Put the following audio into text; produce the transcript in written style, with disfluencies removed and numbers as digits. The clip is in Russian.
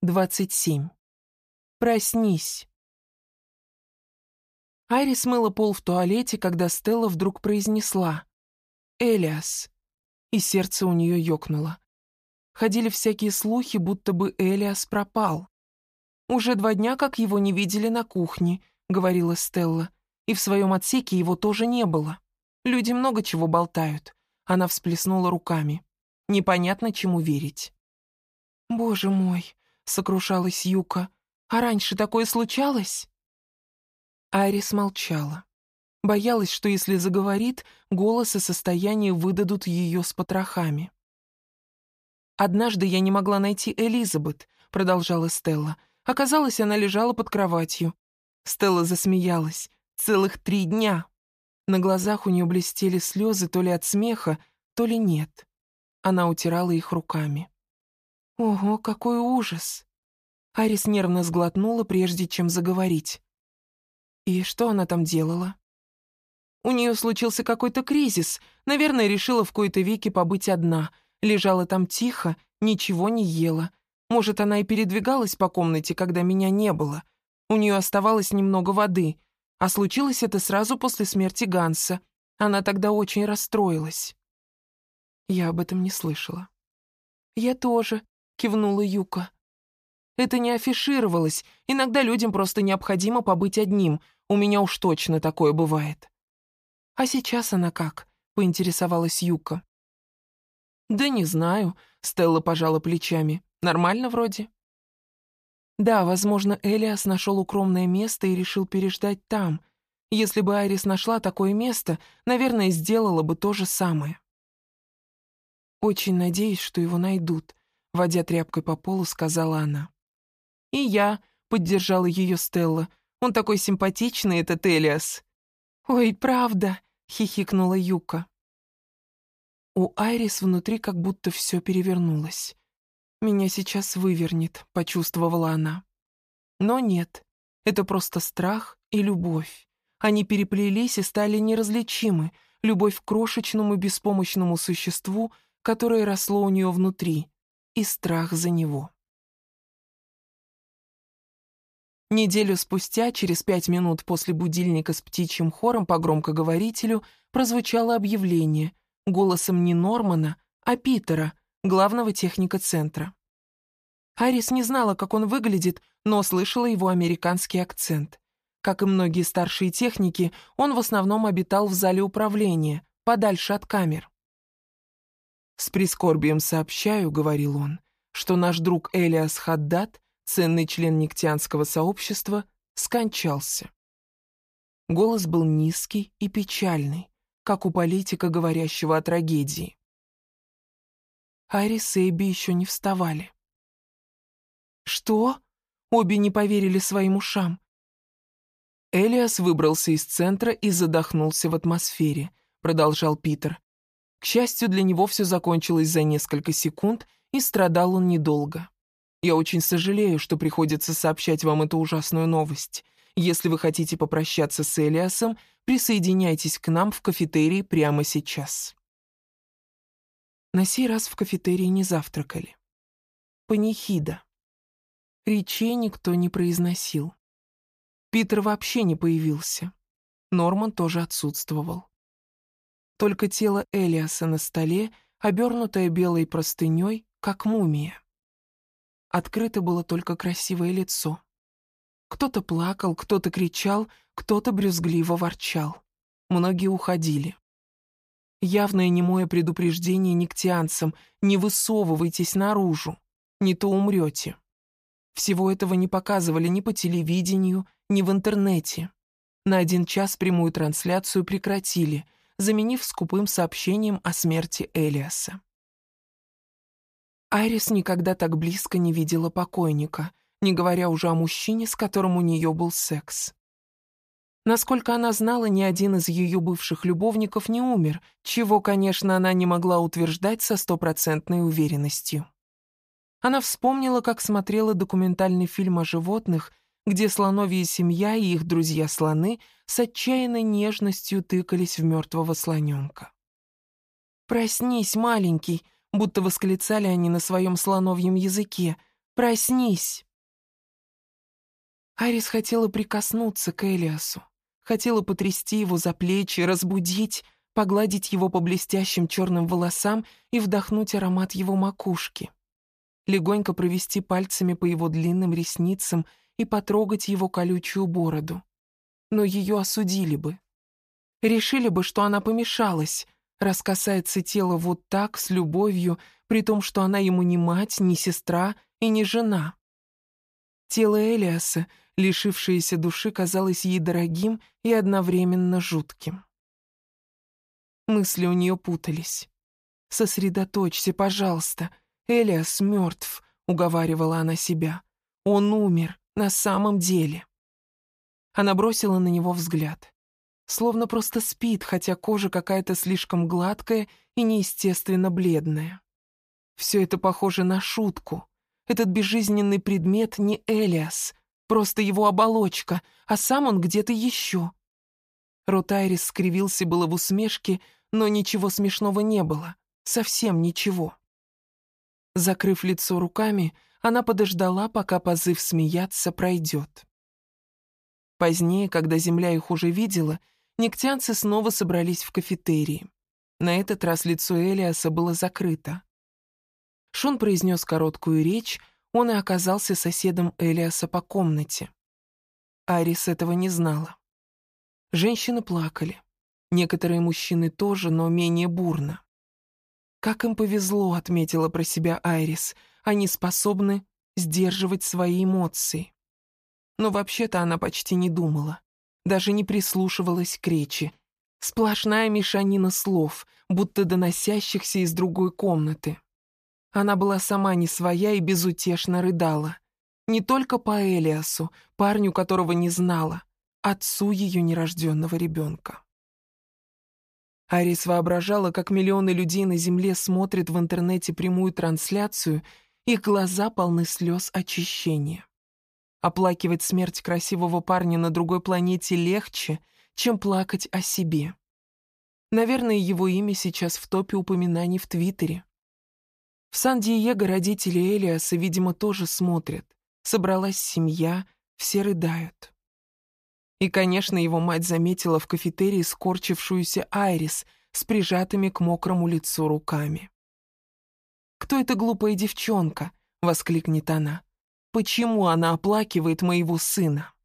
27. Проснись. Айрис мыла пол в туалете, когда Стелла вдруг произнесла «Элиас», и сердце у нее ёкнуло. Ходили всякие слухи, будто бы Элиас пропал. «Уже 2 дня, как его не видели на кухне», — говорила Стелла, «и в своем отсеке его тоже не было. Люди много чего болтают». Она всплеснула руками. Непонятно, чему верить. «Боже мой», — сокрушалась Юка, «а раньше такое случалось?» Айрис молчала. Боялась, что если заговорит, голос и состояние выдадут ее с потрохами. «Однажды я не могла найти Элизабет», — продолжала Стелла. «Оказалось, она лежала под кроватью». Стелла засмеялась. «Целых 3 дня». На глазах у нее блестели слезы то ли от смеха, то ли нет. Она утирала их руками. «Ого, какой ужас!» Айрис нервно сглотнула, прежде чем заговорить. «И что она там делала?» «У нее случился какой-то кризис. Наверное, решила в кои-то веки побыть одна. Лежала там тихо, ничего не ела. Может, она и передвигалась по комнате, когда меня не было. У нее оставалось немного воды. А случилось это сразу после смерти Ганса. Она тогда очень расстроилась». Я об этом не слышала. «Я тоже», — кивнула Юка. «Это не афишировалось. Иногда людям просто необходимо побыть одним. У меня уж точно такое бывает». «А сейчас она как?» — поинтересовалась Юка. «Да не знаю», — Стелла пожала плечами. «Нормально вроде». Да, возможно, Элиас нашел укромное место и решил переждать там. Если бы Айрис нашла такое место, наверное, сделала бы то же самое. «Очень надеюсь, что его найдут», — водя тряпкой по полу, сказала она. «И я», — поддержала ее Стелла. «Он такой симпатичный, этот Элиас». «Ой, правда», — хихикнула Юка. У Айрис внутри как будто все перевернулось. «Меня сейчас вывернет», — почувствовала она. Но нет, это просто страх и любовь. Они переплелись и стали неразличимы, любовь к крошечному беспомощному существу, которое росло у нее внутри, и страх за него. Неделю спустя, через 5 минут после будильника с птичьим хором по громкоговорителю, прозвучало объявление голосом не Нормана, а Питера, главного техника центра. Айрис не знала, как он выглядит, но слышала его американский акцент. Как и многие старшие техники, он в основном обитал в зале управления, подальше от камер. «С прискорбием сообщаю», — говорил он, «что наш друг Элиас Хаддад, ценный член негтианского сообщества, скончался». Голос был низкий и печальный, как у политика, говорящего о трагедии. Айрис и Эбби еще не вставали. «Что?» — обе не поверили своим ушам. «Элиас выбрался из центра и задохнулся в атмосфере», — продолжал Питер. «К счастью, для него все закончилось за несколько секунд, и страдал он недолго. Я очень сожалею, что приходится сообщать вам эту ужасную новость. Если вы хотите попрощаться с Элиасом, присоединяйтесь к нам в кафетерии прямо сейчас». На сей раз в кафетерии не завтракали. Панихида. Речей никто не произносил. Питер вообще не появился. Норман тоже отсутствовал. Только тело Элиаса на столе, обернутое белой простыней, как мумия. Открыто было только красивое лицо. Кто-то плакал, кто-то кричал, кто-то брюзгливо ворчал. Многие уходили. Явное немое предупреждение негтианцам: не высовывайтесь наружу, не то умрете. Всего этого не показывали ни по телевидению, ни в интернете. На 1 час прямую трансляцию прекратили, заменив скупым сообщением о смерти Элиаса. Айрис никогда так близко не видела покойника, не говоря уже о мужчине, с которым у нее был секс. Насколько она знала, ни один из ее бывших любовников не умер, чего, конечно, она не могла утверждать со 100% уверенностью. Она вспомнила, как смотрела документальный фильм о животных, где слоновья семья и их друзья-слоны с отчаянной нежностью тыкались в мертвого слоненка. «Проснись, маленький», будто восклицали они на своем слоновьем языке, Проснись!» Айрис хотела прикоснуться к Элиасу, хотела потрясти его за плечи, разбудить, погладить его по блестящим черным волосам и вдохнуть аромат его макушки, легонько провести пальцами по его длинным ресницам и потрогать его колючую бороду. Но ее осудили бы. Решили бы, что она помешалась, раз касается тела вот так, с любовью, при том, что она ему не мать, не сестра и не жена. Тело Элиаса, лишившееся души, казалось ей дорогим и одновременно жутким. Мысли у нее путались. «Сосредоточься, пожалуйста. Элиас мертв», — уговаривала она себя. «Он умер, на самом деле». Она бросила на него взгляд. Словно просто спит, хотя кожа какая-то слишком гладкая и неестественно бледная. Все это похоже на шутку. Этот безжизненный предмет не Элиас, просто его оболочка, а сам он где-то еще. Рот Айрис скривился было в усмешке, но ничего смешного не было, совсем ничего. Закрыв лицо руками, она подождала, пока позыв смеяться пройдет. Позднее, когда земля их уже видела, негтянцы снова собрались в кафетерии. На этот раз лицо Элиаса было закрыто. Шон произнес короткую речь, он и оказался соседом Элиаса по комнате. Айрис этого не знала. Женщины плакали. Некоторые мужчины тоже, но менее бурно. «Как им повезло», — отметила про себя Айрис, «они способны сдерживать свои эмоции». Но вообще-то она почти не думала, даже не прислушивалась к речи. Сплошная мешанина слов, будто доносящихся из другой комнаты. Она была сама не своя и безутешно рыдала. Не только по Элиасу, парню, которого не знала, отцу ее нерожденного ребенка. Айрис воображала, как миллионы людей на Земле смотрят в интернете прямую трансляцию, их глаза полны слез очищения. Оплакивать смерть красивого парня на другой планете легче, чем плакать о себе. Наверное, его имя сейчас в топе упоминаний в Твиттере. В Сан-Диего родители Элиаса, видимо, тоже смотрят. Собралась семья, все рыдают. И, конечно, его мать заметила в кафетерии скорчившуюся Айрис с прижатыми к мокрому лицу руками. «Кто эта глупая девчонка?» — воскликнет она. «Почему она оплакивает моего сына?»